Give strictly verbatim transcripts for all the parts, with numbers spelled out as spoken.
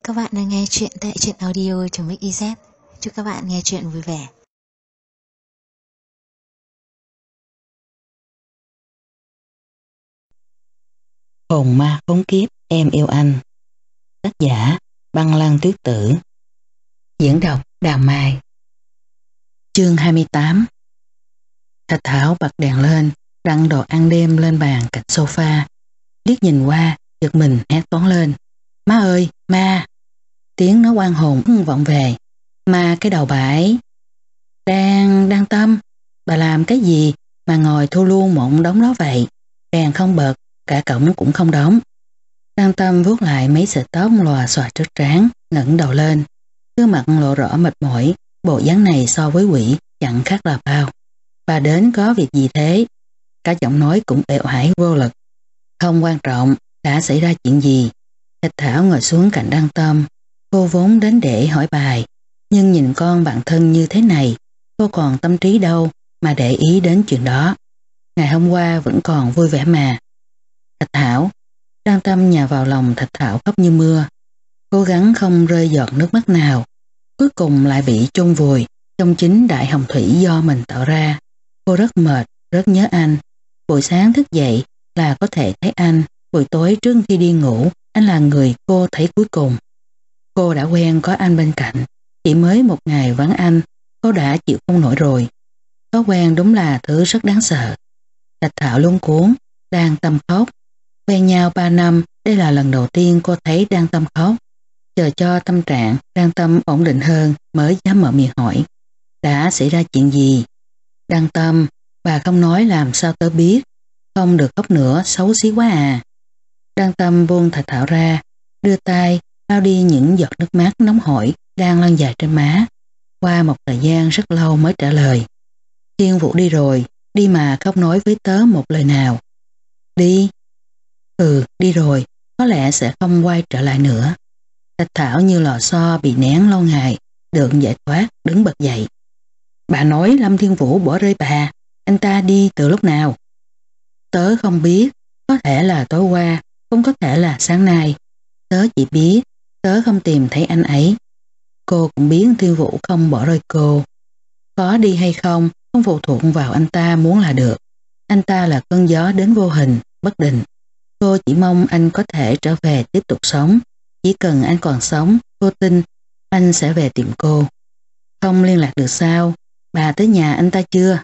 Các bạn đang nghe chuyện tại truyện audio.mix.iz. Chúc các bạn nghe chuyện vui vẻ. Hồn ma khốn kiếp em yêu anh. Tác giả Băng Lăng Tuyết Tử. Diễn đọc Đào Mai. Chương hai mươi tám. Thạch Thảo bật đèn lên, đặt đồ ăn đêm lên bàn cạnh sofa. Liếc nhìn qua, giật mình hét toáng lên: "Má ơi, ma!" Tiếng nói oan hồn vọng về: "Ma cái đầu bà ấy." Đang, đang Tâm, bà làm cái gì mà ngồi thu luôn mộng đống đó vậy? Đèn không bật, cả cổng cũng không đóng. Đăng Tâm vuốt lại mấy sợi tóc lòa xòa trước trán, ngẩng đầu lên. Gương mặt lộ rõ mệt mỏi, bộ dáng này so với quỷ chẳng khác là bao. Bà đến có việc gì thế? Cả giọng nói cũng uể oải vô lực. Không quan trọng, đã xảy ra chuyện gì? Thạch Thảo ngồi xuống cạnh Đăng Tâm. Cô vốn đến để hỏi bài, nhưng nhìn con bạn thân như thế này, cô còn tâm trí đâu mà để ý đến chuyện đó. Ngày hôm qua vẫn còn vui vẻ mà. Thạch Thảo. Đăng Tâm nhào vào lòng Thạch Thảo khóc như mưa, cố gắng không rơi giọt nước mắt nào, cuối cùng lại bị chôn vùi trong chính đại hồng thủy do mình tạo ra. Cô rất mệt, rất nhớ anh. Buổi sáng thức dậy là có thể thấy anh, buổi tối trước khi đi ngủ anh là người cô thấy cuối cùng. Cô đã quen có anh bên cạnh, chỉ mới một ngày vắng anh, cô đã chịu không nổi rồi. Có quen đúng là thứ rất đáng sợ. Thạch Thảo luống cuống, Đăng Tâm khóc. Quen nhau ba năm, đây là lần đầu tiên cô thấy Đăng Tâm khóc. Chờ cho tâm trạng Đăng Tâm ổn định hơn mới dám mở miệng hỏi: "Đã xảy ra chuyện gì?" "Đăng Tâm, bà không nói làm sao tớ biết. Không được khóc nữa, xấu xí quá à." Đăng Tâm buông Thạch Thảo ra, đưa tay lau đi những giọt nước mắt nóng hổi đang lăn dài trên má. Qua một thời gian rất lâu mới trả lời: "Thiên Vũ đi rồi, đi mà không nói với tớ một lời nào." "Đi?" "Ừ, đi rồi, có lẽ sẽ không quay trở lại nữa." Thạch Thảo như lò xo bị nén lâu ngày, được giải thoát, đứng bật dậy. "Bà nói Lâm Thiên Vũ bỏ rơi bà, anh ta đi từ lúc nào?" "Tớ không biết, có thể là tối qua, cũng có thể là sáng nay. Tớ chỉ biết, tớ không tìm thấy anh ấy." Cô cũng biết Thiên Vũ không bỏ rơi cô. Có đi hay không, không phụ thuộc vào anh ta muốn là được. Anh ta là cơn gió đến vô hình, bất định. Cô chỉ mong anh có thể trở về tiếp tục sống. Chỉ cần anh còn sống, cô tin anh sẽ về tìm cô. "Không liên lạc được sao? Bà tới nhà anh ta chưa?"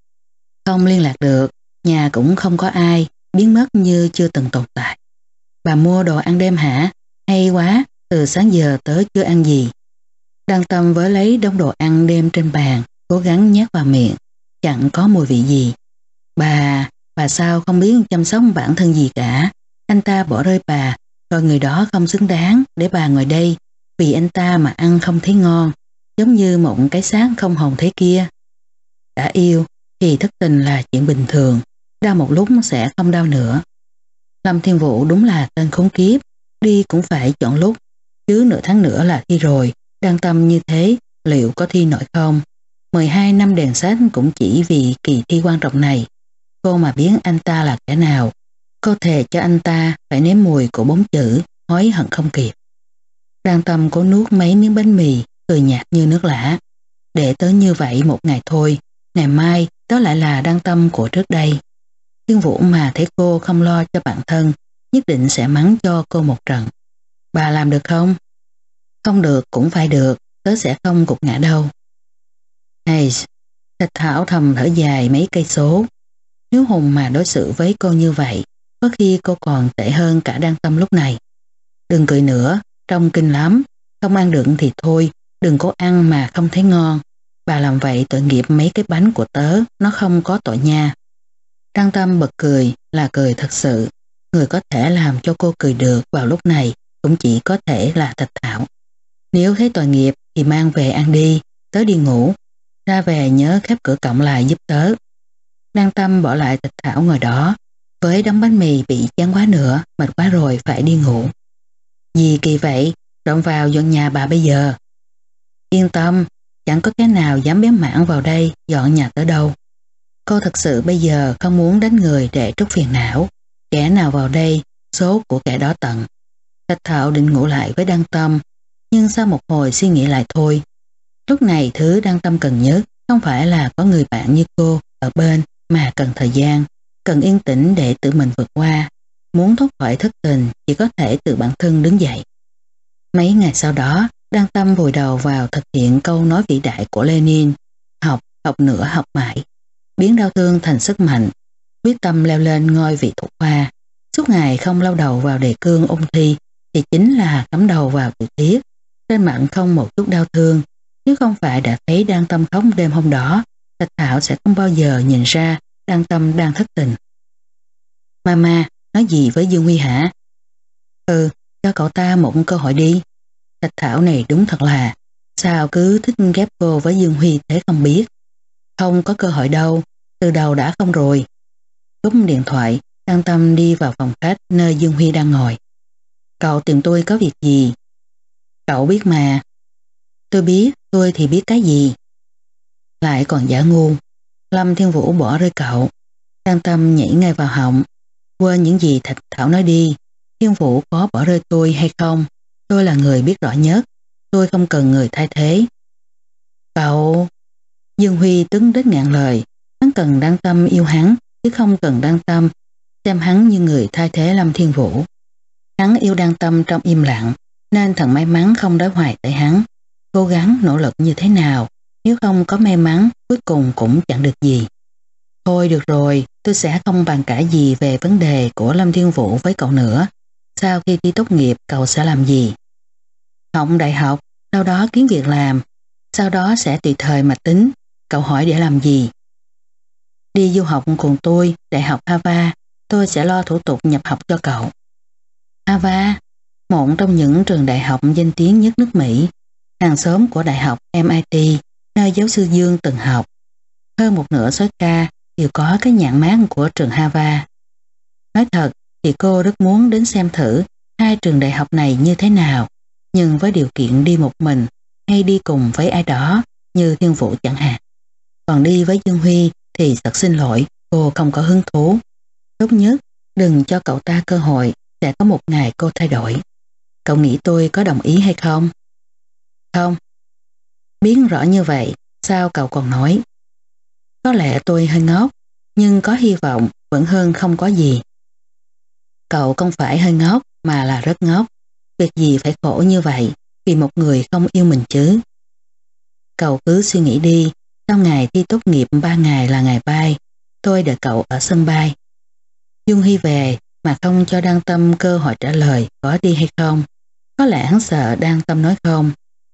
"Không liên lạc được, nhà cũng không có ai, biến mất như chưa từng tồn tại." "Bà mua đồ ăn đêm hả? Hay quá, từ sáng giờ tớ chưa ăn gì." Đăng Tâm với lấy đống đồ ăn đêm trên bàn, cố gắng nhét vào miệng, chẳng có mùi vị gì. Bà, bà sao không biết chăm sóc bản thân gì cả. Anh ta bỏ rơi bà, rồi người đó không xứng đáng để bà ngồi đây vì anh ta mà ăn không thấy ngon, giống như một cái xác không hồn thế kia. Đã yêu thì thất tình là chuyện bình thường, đau một lúc sẽ không đau nữa. Lâm Thiên Vũ đúng là tên khốn kiếp, đi cũng phải chọn lúc, chứ nửa tháng nữa là thi rồi. Đăng Tâm như thế, liệu có thi nổi không? mười hai năm đèn sách cũng chỉ vì kỳ thi quan trọng này. Cô mà biết anh ta là kẻ nào, cô thề cho anh ta phải nếm mùi của bốn chữ hối hận không kịp. Đăng Tâm cố nuốt mấy miếng bánh mì, cười nhạt như nước lã. Để tới như vậy một ngày thôi, ngày mai đó lại là Đăng Tâm của trước đây. Thiên Vũ mà thấy cô không lo cho bản thân, nhất định sẽ mắng cho cô một trận. "Bà làm được không?" "Không được cũng phải được, tớ sẽ không gục ngã đâu." Hay, Thạch Thảo thầm thở dài mấy cây số. Nếu Hùng mà đối xử với cô như vậy, có khi cô còn tệ hơn cả Đăng Tâm lúc này. "Đừng cười nữa, trông kinh lắm. Không ăn được thì thôi, đừng có ăn mà không thấy ngon. Bà làm vậy tội nghiệp mấy cái bánh của tớ, nó không có tội nha." Đăng Tâm bật cười là cười thật sự. Người có thể làm cho cô cười được vào lúc này cũng chỉ có thể là Thạch Thảo. "Nếu thấy tội nghiệp thì mang về ăn đi, tớ đi ngủ. Ra về nhớ khép cửa cổng lại giúp tớ." Đăng Tâm bỏ lại Thạch Thảo ngồi đó với đống bánh mì bị chán quá nữa, mệt quá rồi phải đi ngủ. "Gì kỳ vậy, trộn vào dọn nhà bà bây giờ." "Yên tâm, chẳng có cái nào dám bén mảng vào đây dọn nhà tớ đâu. Cô thật sự bây giờ không muốn đánh người để trút phiền não. Kẻ nào vào đây, số của kẻ đó tận." Thạch Thạo định ngủ lại với Đăng Tâm, nhưng sau một hồi suy nghĩ lại thôi. Lúc này thứ Đăng Tâm cần nhất không phải là có người bạn như cô ở bên, mà cần thời gian, cần yên tĩnh để tự mình vượt qua. Muốn thoát khỏi thất tình chỉ có thể tự bản thân đứng dậy. Mấy ngày sau đó, Đăng Tâm vùi đầu vào thực hiện câu nói vĩ đại của Lenin: học, học nữa, học mãi, biến đau thương thành sức mạnh, quyết tâm leo lên ngôi vị thủ khoa. Suốt ngày không lau đầu vào đề cương ôn thi thì chính là cắm đầu vào tiểu tiết, trên mặt không một chút đau thương. Nếu không phải đã thấy Đăng Tâm khóc đêm hôm đó, Thạch Thảo sẽ không bao giờ nhìn ra Đăng Tâm đang thất tình. Mama, nói gì với Dương Huy hả? Ừ, cho cậu ta một cơ hội đi. Thạch Thảo này đúng thật là, sao cứ thích ghép cô với Dương Huy thế không biết. Không có cơ hội đâu, từ đầu đã không rồi. Cúp điện thoại, Đăng Tâm đi vào phòng khách nơi Dương Huy đang ngồi. Cậu tìm tôi có việc gì? Cậu biết mà. Tôi biết, tôi thì biết cái gì. Lại còn giả ngu. Lâm Thiên Vũ bỏ rơi cậu. Đăng Tâm nhảy ngay vào họng. Quên những gì Thạch Thảo nói đi. Thiên Vũ có bỏ rơi tôi hay không? Tôi là người biết rõ nhất. Tôi không cần người thay thế. Cậu... Dương Huy tức đến ngạn lời. Hắn cần Đăng Tâm yêu hắn, chứ không cần Đăng Tâm xem hắn như người thay thế Lâm Thiên Vũ. Hắn yêu Đăng Tâm trong im lặng, nên thật may mắn không đối hoài tới hắn. Cố gắng nỗ lực như thế nào, nếu không có may mắn, cuối cùng cũng chẳng được gì. Thôi được rồi, tôi sẽ không bàn cãi gì về vấn đề của Lâm Thiên Vũ với cậu nữa. Sau khi thi tốt nghiệp, cậu sẽ làm gì? Học đại học, sau đó kiếm việc làm, sau đó sẽ tùy thời mà tính. Cậu hỏi để làm gì? Đi du học cùng tôi, Đại học Harvard, tôi sẽ lo thủ tục nhập học cho cậu. Harvard, một trong những trường đại học danh tiếng nhất nước Mỹ, hàng xóm của Đại học em i tê, nơi giáo sư Dương từng học. Hơn một nửa số ca đều có cái nhãn mác của trường Harvard. Nói thật thì cô rất muốn đến xem thử hai trường đại học này như thế nào, nhưng với điều kiện đi một mình hay đi cùng với ai đó như Thiên Vũ chẳng hạn. Còn đi với Dương Huy thì thật xin lỗi, cô không có hứng thú. Tốt nhất đừng cho cậu ta cơ hội, sẽ có một ngày cô thay đổi. Cậu nghĩ tôi có đồng ý hay không? Không. Biến rõ như vậy, sao cậu còn nói? Có lẽ tôi hơi ngốc, nhưng có hy vọng vẫn hơn không có gì. Cậu không phải hơi ngốc mà là rất ngốc. Việc gì phải khổ như vậy vì một người không yêu mình chứ? Cậu cứ suy nghĩ đi, sau ngày thi tốt nghiệp ba ngày là ngày bay, tôi đợi cậu ở sân bay. Dương Hy về mà không cho Đăng Tâm cơ hội trả lời có đi hay không. Có lẽ hắn sợ Đăng Tâm nói không.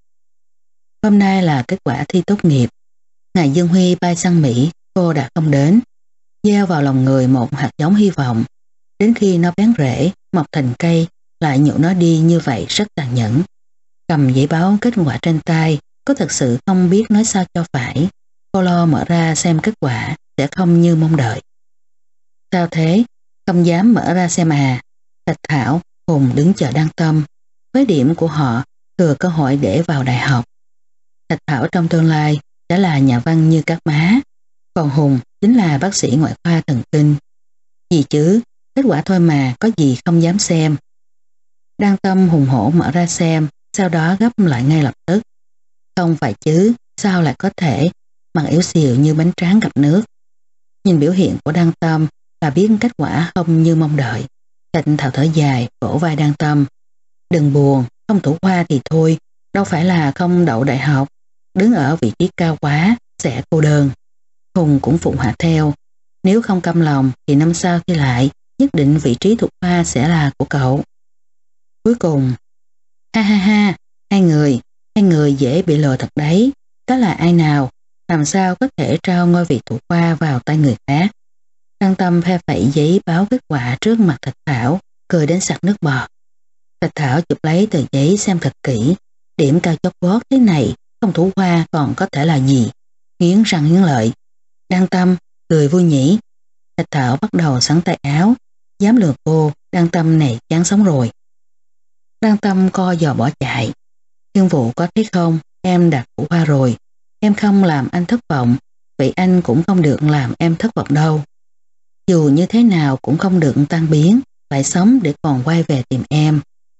Hôm nay là kết quả thi tốt nghiệp. Ngày Dương Huy bay sang Mỹ, cô đã không đến. Gieo vào lòng người một hạt giống hy vọng. Đến khi nó bén rễ, mọc thành cây, lại nhổ nó đi như vậy rất tàn nhẫn. Cầm giấy báo kết quả trên tay, có thật sự không biết nói sao cho phải. Cô lo mở ra xem kết quả, sẽ không như mong đợi. Sao thế? Không dám mở ra xem à? Thạch Thảo, Hùng đứng chờ Đăng Tâm. Với điểm của họ, thừa cơ hội để vào đại học. Thạch Thảo trong tương lai sẽ là nhà văn như các má. Còn Hùng chính là bác sĩ ngoại khoa thần kinh. Gì chứ, kết quả thôi mà, có gì không dám xem. Đăng Tâm hùng hổ mở ra xem, sau đó gấp lại ngay lập tức. Không phải chứ, sao lại có thể, mặt yếu xìu như bánh tráng gặp nước. Nhìn biểu hiện của Đăng Tâm và biết kết quả không như mong đợi. Thạch Thảo thở dài, vỗ vai Đăng Tâm. Đừng buồn, không thủ khoa thì thôi, đâu phải là không đậu đại học. Đứng ở vị trí cao quá, sẽ cô đơn. Hùng cũng phụ họa theo. Nếu không căm lòng thì năm sau thi lại, nhất định vị trí thủ khoa sẽ là của cậu. Cuối cùng, ha ha ha, hai người, hai người dễ bị lừa thật đấy. Đó là ai nào? Làm sao có thể trao ngôi vị thủ khoa vào tay người khác? Đăng Tâm phe phẩy giấy báo kết quả trước mặt Thạch Thảo, cười đến sặc nước bọt. Thạch Thảo chụp lấy tờ giấy xem thật kỹ. Điểm cao chót vót thế này, không thủ khoa còn có thể là gì? Nghiến răng nghiến lợi. Đăng Tâm, cười vui nhỉ. Thạch Thảo bắt đầu sắn tay áo. Dám lừa cô, Đăng Tâm này chán sống rồi. Đăng Tâm co giò bỏ chạy. Thiên Vũ có thấy không, em đạt thủ khoa rồi. Em không làm anh thất vọng, vậy anh cũng không được làm em thất vọng đâu. Dù như thế nào cũng không được tan biến, phải sống để còn quay về tìm em.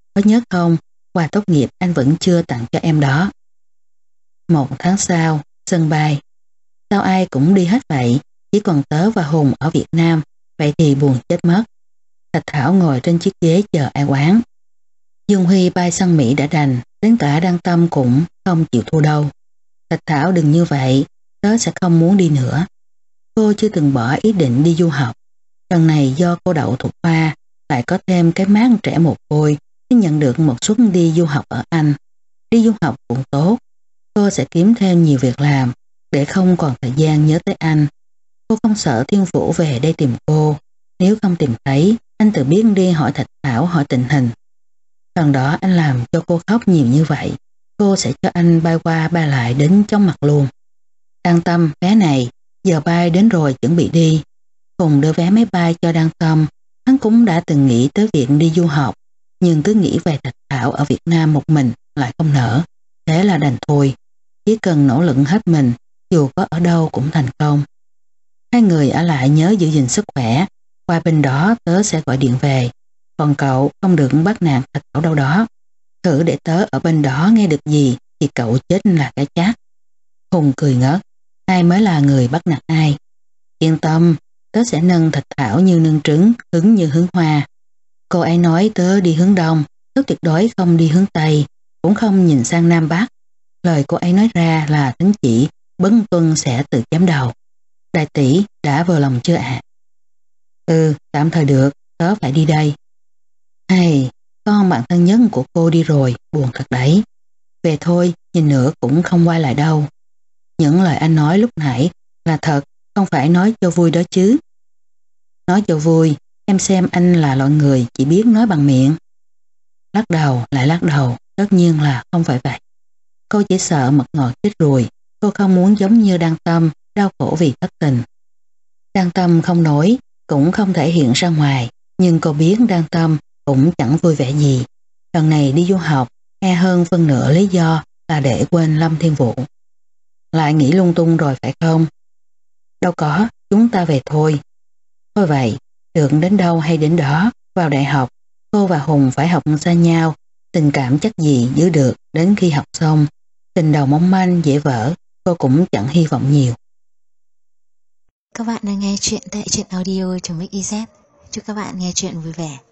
có nhớ không, quà tốt nghiệp anh vẫn chưa tặng cho em đó. Một tháng sau, sân bay. Sao ai cũng đi hết vậy, chỉ còn tớ và Hùng ở Việt Nam, vậy thì buồn chết mất. Thạch Thảo ngồi trên chiếc ghế chờ ai oán. Dương Huy bay sang Mỹ đã đành, đến cả Đăng Tâm cũng không chịu thua đâu. Thạch Thảo đừng như vậy, tớ sẽ không muốn đi nữa. Cô chưa từng bỏ ý định đi du học. Lần này do cô đậu thuộc khoa, lại có thêm cái mác trẻ mồ côi, nên nhận được một suất đi du học ở Anh. Đi du học cũng tốt, cô sẽ kiếm thêm nhiều việc làm, để không còn thời gian nhớ tới anh. Cô không sợ Thiên Vũ về đây tìm cô. Nếu không tìm thấy, anh tự biết đi hỏi Thạch Thảo hỏi tình hình. Lần đó anh làm cho cô khóc nhiều như vậy, cô sẽ cho anh bay qua bay lại đến chóng mặt luôn. Đăng Tâm, vé này, giờ bay đến rồi chuẩn bị đi. Hùng đưa vé máy bay cho Đăng Tâm, hắn cũng đã từng nghĩ tới việc đi du học, nhưng cứ nghĩ về Thạch Thảo ở Việt Nam một mình lại không nỡ, thế là đành thôi. Chỉ cần nỗ lực hết mình, dù có ở đâu cũng thành công. Hai người ở lại nhớ giữ gìn sức khỏe, qua bên đó tớ sẽ gọi điện về. Còn cậu không được bắt nạt Thạch Thảo đâu đó. Thử để tớ ở bên đó nghe được gì thì cậu chết là cái chắc. Hùng cười ngớt, ai mới là người bắt nạt ai. Yên tâm, tớ sẽ nâng Thạch Thảo như nâng trứng, hứng như hướng hoa. Cô ấy nói tớ đi hướng đông, tớ tuyệt đối không đi hướng tây, cũng không nhìn sang nam bắc. Lời cô ấy nói ra là thánh chỉ, Bấn Tuân sẽ tự chém đầu. Đại tỷ đã vừa lòng chưa ạ? Ừ, tạm thời được, tớ phải đi đây. Hay, con bạn thân nhất của cô đi rồi, buồn thật đấy. Về thôi, nhìn nữa cũng không quay lại đâu. Những lời anh nói lúc nãy là thật, không phải nói cho vui đó chứ. Nói cho vui, em xem anh là loại người chỉ biết nói bằng miệng. Lắc đầu lại lắc đầu, tất nhiên là không phải vậy. Cô chỉ sợ mật ngọt chết ruồi, cô không muốn giống như Đăng Tâm, đau khổ vì thất tình. Đăng Tâm không nói, cũng không thể hiện ra ngoài, nhưng cô biết Đăng Tâm cũng chẳng vui vẻ gì. Lần này đi du học, e hơn phân nửa lý do là để quên Lâm Thiên Vũ. Lại nghĩ lung tung rồi phải không? Đâu có, chúng ta về thôi. Thôi vậy, được đến đâu hay đến đó, vào đại học, cô và Hùng phải học xa nhau, tình cảm chắc gì giữ được đến khi học xong. Tình đầu mong manh dễ vỡ, cô cũng chẳng hy vọng nhiều. Các bạn đang nghe chuyện tại truyện audio.mixyz. Chúc các bạn nghe chuyện vui vẻ.